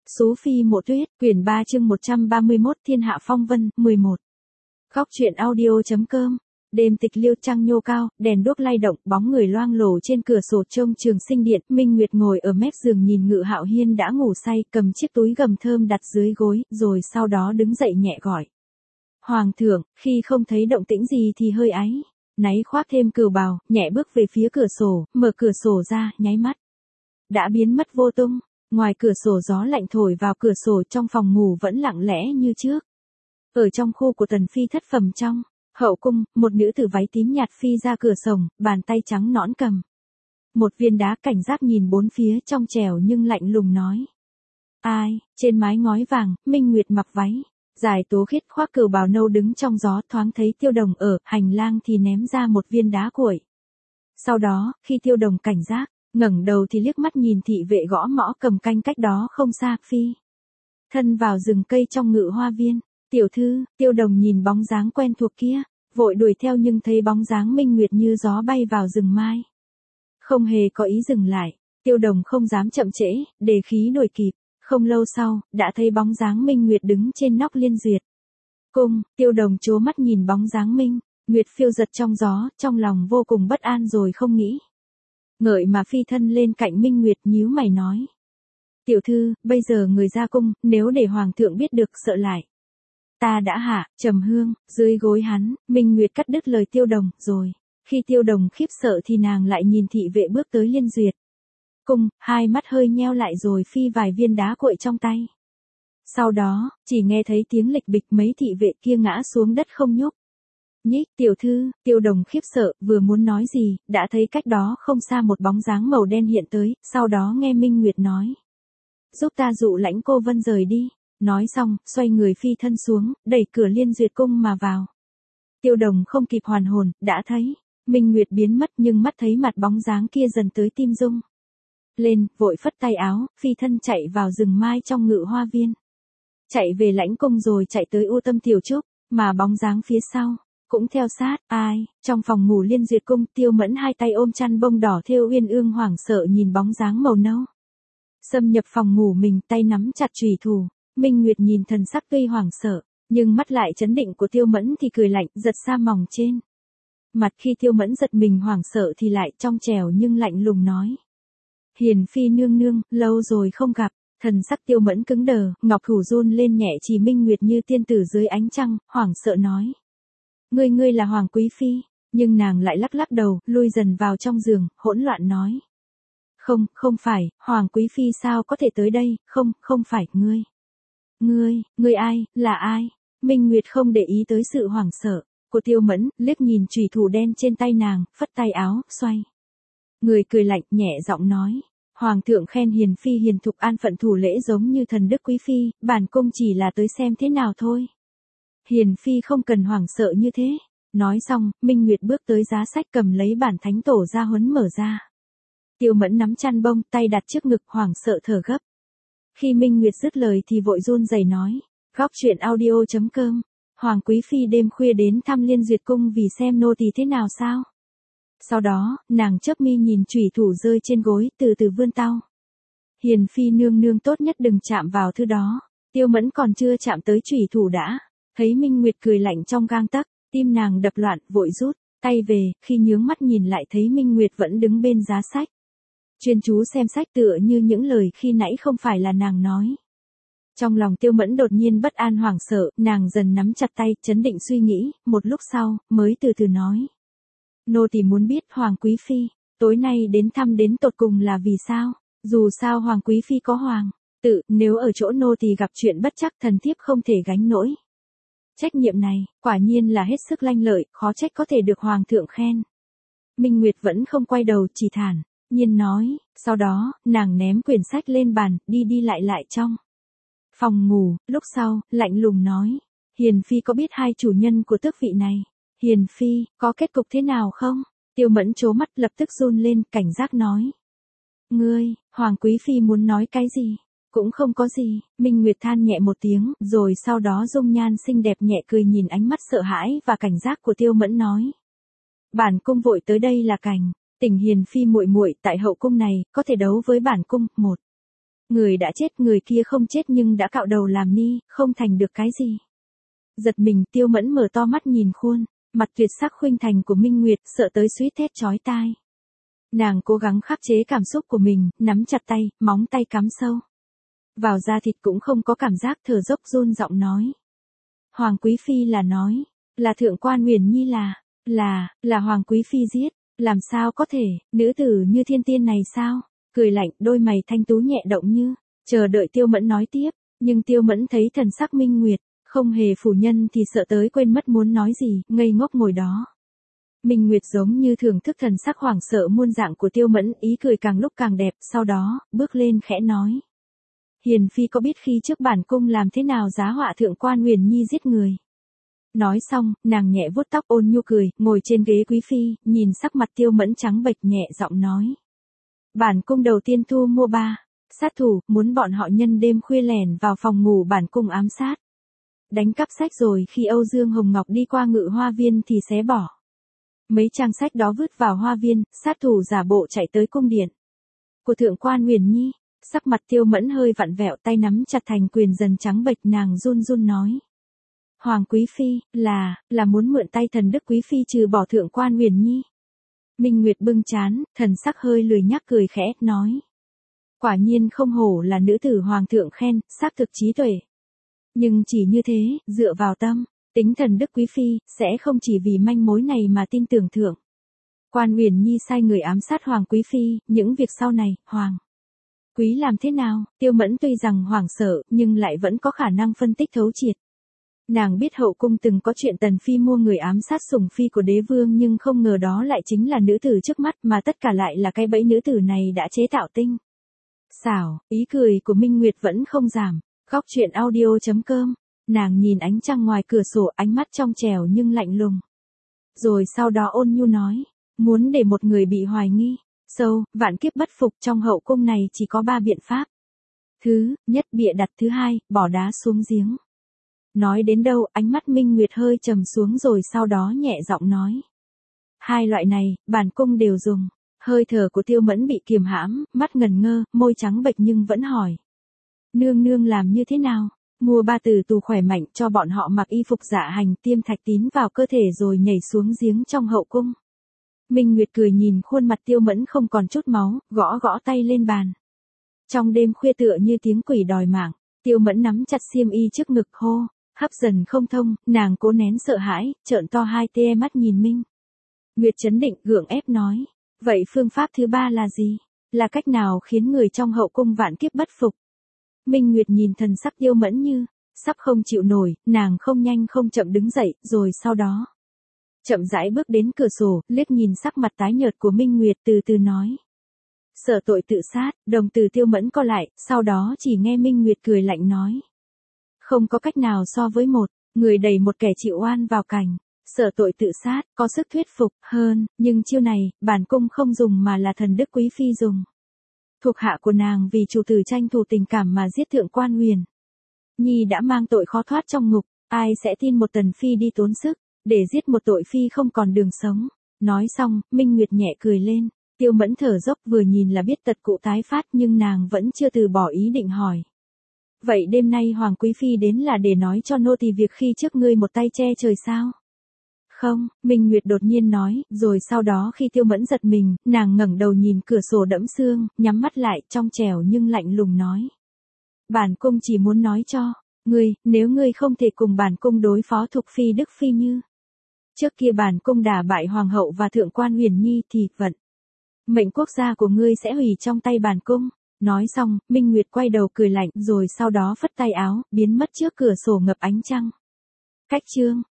Sú Phi Mộ Tuyết, quyển 3 chương 131 Thiên Hạ Phong Vân, 11. Góc truyện audio.com. Đêm tịch liêu trăng nhô cao, đèn đuốc lay động, bóng người loang lổ trên cửa sổ trông Trường Sinh Điện. Minh Nguyệt ngồi ở mép giường nhìn Ngự Hạo Hiên đã ngủ say, cầm chiếc túi gầm thơm đặt dưới gối, rồi sau đó đứng dậy nhẹ gọi. Hoàng thượng, khi không thấy động tĩnh gì thì hơi áy náy khoác thêm cừu bào, nhẹ bước về phía cửa sổ, mở cửa sổ ra, nháy mắt đã biến mất vô tung. Ngoài cửa sổ gió lạnh thổi vào cửa sổ, trong phòng ngủ vẫn lặng lẽ như trước. Ở trong khu của Tần Phi thất phẩm trong hậu cung, một nữ tử váy tím nhạt phi ra cửa sổng, bàn tay trắng nõn cầm một viên đá, cảnh giác nhìn bốn phía, trong trẻo nhưng lạnh lùng nói. Ai? Trên mái ngói vàng, Minh Nguyệt mặc váy dài tố khiết khoác cừu bào nâu đứng trong gió, thoáng thấy Tiêu Đồng ở hành lang thì ném ra một viên đá cuội. Sau đó, khi Tiêu Đồng cảnh giác ngẩng đầu thì liếc mắt nhìn thị vệ gõ mõ cầm canh cách đó không xa, phi thân vào rừng cây trong Ngự Hoa Viên. Tiểu thư, Tiêu Đồng nhìn bóng dáng quen thuộc kia, vội đuổi theo nhưng thấy bóng dáng Minh Nguyệt như gió bay vào rừng mai, không hề có ý dừng lại. Tiêu Đồng không dám chậm trễ, để khí đuổi kịp. Không lâu sau, đã thấy bóng dáng Minh Nguyệt đứng trên nóc Liên Duyệt cung. Tiêu Đồng trố mắt nhìn bóng dáng Minh Nguyệt phiêu giật trong gió, trong lòng vô cùng bất an rồi không nghĩ ngợi mà phi thân lên cạnh Minh Nguyệt, nhíu mày nói. Tiểu thư, bây giờ người ra cung, nếu để hoàng thượng biết được sợ lại ta đã hạ trầm hương dưới gối hắn. Minh Nguyệt cắt đứt lời Tiêu Đồng, rồi khi Tiêu Đồng khiếp sợ thì nàng lại nhìn thị vệ bước tới Liên Duyệt cung, hai mắt hơi nheo lại rồi phi vài viên đá cuội trong tay. Sau đó, chỉ nghe thấy tiếng lịch bịch, mấy thị vệ kia ngã xuống đất không nhúc nhích. Tiểu thư, Tiêu Đồng khiếp sợ, vừa muốn nói gì, đã thấy cách đó không xa một bóng dáng màu đen hiện tới, sau đó nghe Minh Nguyệt nói. Giúp ta dụ Lãnh Cô Vân rời đi. Nói xong, xoay người phi thân xuống, đẩy cửa Liên Duyệt cung mà vào. Tiêu Đồng không kịp hoàn hồn, đã thấy Minh Nguyệt biến mất, nhưng mắt thấy mặt bóng dáng kia dần tới tim rung lên, vội phất tay áo, phi thân chạy vào rừng mai trong Ngự Hoa Viên. Chạy về lãnh cung rồi chạy tới U Tâm Tiểu Trúc, mà bóng dáng phía sau cũng theo sát. Ai? Trong phòng ngủ Liên Duyệt cung, Tiêu Mẫn hai tay ôm chăn bông đỏ thêu uyên ương, hoảng sợ nhìn bóng dáng màu nâu xâm nhập phòng ngủ mình, tay nắm chặt chùy thủ. Minh Nguyệt nhìn thần sắc tuy hoảng sợ, nhưng mắt lại trấn định của Tiêu Mẫn thì cười lạnh, giật sa mỏng trên mặt. Khi Tiêu Mẫn giật mình hoảng sợ thì lại trong trẻo nhưng lạnh lùng nói. Hiền phi nương nương, lâu rồi không gặp. Thần sắc Tiêu Mẫn cứng đờ, ngọc thủ run lên nhẹ chỉ Minh Nguyệt như tiên tử dưới ánh trăng, hoảng sợ nói. Ngươi là Hoàng Quý Phi. Nhưng nàng lại lắc lắc đầu, lui dần vào trong giường, hỗn loạn nói. Không phải, Hoàng Quý Phi sao có thể tới đây, không phải, Ngươi ai, là ai? Minh Nguyệt không để ý tới sự hoảng sợ của Tiêu Mẫn, liếc nhìn chùy thủ đen trên tay nàng, phất tay áo, xoay người cười lạnh, nhẹ giọng nói. Hoàng thượng khen hiền phi hiền thục, an phận thủ lễ giống như thần đức quý phi, bản cung chỉ là tới xem thế nào thôi. Hiền phi không cần hoảng sợ như thế. Nói xong, Minh Nguyệt bước tới giá sách, cầm lấy bản thánh tổ gia huấn mở ra. Tiêu Mẫn nắm chăn bông, tay đặt trước ngực, hoảng sợ thở gấp. Khi Minh Nguyệt dứt lời thì vội run rẩy nói. Góc truyện audio.com. Hoàng Quý Phi đêm khuya đến thăm Liên Duyệt cung vì xem nô tỳ thế nào sao? Sau đó, nàng chớp mi nhìn chùy thủ rơi trên gối, từ từ vươn tao. Hiền phi nương nương tốt nhất đừng chạm vào thứ đó. Tiêu Mẫn còn chưa chạm tới chùy thủ đã thấy Minh Nguyệt cười lạnh trong gang tấc, tim nàng đập loạn, vội rút tay về. Khi nhướng mắt nhìn lại thấy Minh Nguyệt vẫn đứng bên giá sách, chuyên chú xem sách, tựa như những lời khi nãy không phải là nàng nói. Trong lòng Tiêu Mẫn đột nhiên bất an hoảng sợ, nàng dần nắm chặt tay, trấn định suy nghĩ, một lúc sau, mới từ từ nói. Nô tỳ muốn biết Hoàng Quý Phi, tối nay đến thăm đến tột cùng là vì sao? Dù sao Hoàng Quý Phi có hoàng tự, nếu ở chỗ nô tỳ gặp chuyện bất chắc, thần thiếp không thể gánh nổi trách nhiệm này, quả nhiên là hết sức lanh lợi, khó trách có thể được Hoàng thượng khen. Minh Nguyệt vẫn không quay đầu, chỉ thản nhiên nói. Sau đó, nàng ném quyển sách lên bàn, đi lại trong phòng ngủ. Lúc sau, lạnh lùng nói. Hiền phi có biết hai chủ nhân của tước vị này, Hiền phi có kết cục thế nào không? Tiêu Mẫn trố mắt, lập tức run lên, cảnh giác nói. Ngươi, Hoàng Quý Phi muốn nói cái gì? Cũng không có gì. Minh Nguyệt than nhẹ một tiếng, rồi sau đó dung nhan xinh đẹp nhẹ cười nhìn ánh mắt sợ hãi và cảnh giác của Tiêu Mẫn nói. Bản cung vội tới đây là cảnh tỉnh hiền phi muội muội tại hậu cung này, có thể đấu với bản cung. Người đã chết, người kia không chết nhưng đã cạo đầu làm ni, không thành được cái gì. Giật mình, Tiêu Mẫn mở to mắt nhìn khuôn mặt tuyệt sắc khuynh thành của Minh Nguyệt, sợ tới suýt thét chói tai. Nàng cố gắng khắc chế cảm xúc của mình, nắm chặt tay, móng tay cắm sâu vào da thịt cũng không có cảm giác, thở dốc run giọng nói. Hoàng Quý Phi là thượng quan Huyền Nhi là Hoàng Quý Phi giết, làm sao có thể, nữ tử như thiên tiên này sao? Cười lạnh, đôi mày thanh tú nhẹ động như chờ đợi Tiêu Mẫn nói tiếp, nhưng Tiêu Mẫn thấy thần sắc Minh Nguyệt không hề phủ nhận thì sợ tới quên mất muốn nói gì, ngây ngốc ngồi đó. Minh Nguyệt giống như thưởng thức thần sắc hoảng sợ muôn dạng của Tiêu Mẫn, ý cười càng lúc càng đẹp, sau đó, bước lên khẽ nói. Hiền Phi có biết khi trước bản cung làm thế nào giá họa thượng quan Huyền Nhi giết người? Nói xong, nàng nhẹ vuốt tóc ôn nhu cười, ngồi trên ghế quý phi, nhìn sắc mặt Tiêu Mẫn trắng bệch nhẹ giọng nói. Bản cung đầu tiên thu mua 3 sát thủ, muốn bọn họ nhân đêm khuya lẻn vào phòng ngủ bản cung ám sát. Đánh cắp sách rồi khi Âu Dương Hồng Ngọc đi qua Ngự Hoa Viên thì xé bỏ mấy trang sách đó vứt vào hoa viên, sát thủ giả bộ chạy tới cung điện của thượng quan Huyền Nhi. Sắc mặt Tiêu Mẫn hơi vặn vẹo, tay nắm chặt thành quyền dần trắng bệch, nàng run run nói. Hoàng Quý Phi, là muốn mượn tay thần đức Quý Phi trừ bỏ thượng quan Huyền Nhi. Minh Nguyệt bưng trán, thần sắc hơi lười nhác cười khẽ, nói. Quả nhiên không hổ là nữ tử hoàng thượng khen, xác thực trí tuệ. Nhưng chỉ như thế, dựa vào tâm tính thần đức Quý Phi, sẽ không chỉ vì manh mối này mà tin tưởng thượng quan Huyền Nhi sai người ám sát Hoàng Quý Phi, những việc sau này, Hoàng Quý làm thế nào? Tiêu Mẫn tuy rằng hoảng sợ, nhưng lại vẫn có khả năng phân tích thấu triệt. Nàng biết hậu cung từng có chuyện Tần Phi mua người ám sát sủng phi của đế vương, nhưng không ngờ đó lại chính là nữ tử trước mắt, mà tất cả lại là cái bẫy nữ tử này đã chế tạo tinh xảo. Ý cười của Minh Nguyệt vẫn không giảm. Góc truyện audio.com. Nàng nhìn ánh trăng ngoài cửa sổ, ánh mắt trong trẻo nhưng lạnh lùng. Rồi sau đó ôn nhu nói, muốn để một người bị hoài nghi sâu, vạn kiếp bất phục, trong hậu cung này chỉ có 3 biện pháp. Thứ nhất, bịa đặt; thứ hai, bỏ đá xuống giếng. Nói đến đâu, ánh mắt Minh Nguyệt hơi trầm xuống rồi sau đó nhẹ giọng nói. 2 loại này, bản cung đều dùng. Hơi thở của Tiêu Mẫn bị kiềm hãm, mắt ngần ngơ, môi trắng bệch nhưng vẫn hỏi. Nương nương làm như thế nào? Mua 3 tử tù khỏe mạnh, cho bọn họ mặc y phục dạ hành, tiêm thạch tín vào cơ thể rồi nhảy xuống giếng trong hậu cung. Minh Nguyệt cười nhìn khuôn mặt Tiêu Mẫn không còn chút máu, gõ gõ tay lên bàn. Trong đêm khuya tựa như tiếng quỷ đòi mạng, Tiêu Mẫn nắm chặt xiêm y trước ngực hô, hấp dần không thông, nàng cố nén sợ hãi, trợn to 2 tia mắt nhìn Minh Nguyệt trấn định, gượng ép nói. Vậy phương pháp thứ 3 là gì? Là cách nào khiến người trong hậu cung vạn kiếp bất phục? Minh Nguyệt nhìn thần sắc Tiêu Mẫn như sắp không chịu nổi, nàng không nhanh không chậm đứng dậy, rồi sau đó chậm rãi bước đến cửa sổ, liếc nhìn sắc mặt tái nhợt của Minh Nguyệt, từ từ nói. Sợ tội tự sát. Đồng tử Tiêu Mẫn co lại, sau đó chỉ nghe Minh Nguyệt cười lạnh nói. Không có cách nào so với một người đẩy một kẻ chịu oan vào cảnh sợ tội tự sát, có sức thuyết phục hơn, nhưng chiêu này, bản cung không dùng mà là thần đức Quý Phi dùng. Thuộc hạ của nàng vì chủ tử tranh thủ tình cảm mà giết thượng quan Huyền Nhi đã mang tội khó thoát trong ngục, ai sẽ tin một Tần Phi đi tốn sức để giết một tội phi không còn đường sống. Nói xong, Minh Nguyệt nhẹ cười lên. Tiêu Mẫn thở dốc, vừa nhìn là biết tật cụ tái phát, nhưng nàng vẫn chưa từ bỏ ý định hỏi. Vậy đêm nay Hoàng Quý Phi đến là để nói cho nô tỳ việc khi trước ngươi một tay che trời sao? Không, Minh Nguyệt đột nhiên nói, rồi sau đó khi Tiêu Mẫn giật mình, nàng ngẩng đầu nhìn cửa sổ đẫm sương, nhắm mắt lại, trong trẻo nhưng lạnh lùng nói. Bản cung chỉ muốn nói cho ngươi, nếu ngươi không thể cùng bản cung đối phó Thục Phi Đức Phi như trước kia bản cung đả bại Hoàng hậu và thượng quan Huyền Nhi thì vận mệnh quốc gia của ngươi sẽ hủy trong tay bản cung. Nói xong, Minh Nguyệt quay đầu cười lạnh, rồi sau đó phất tay áo, biến mất trước cửa sổ ngập ánh trăng. Cách chương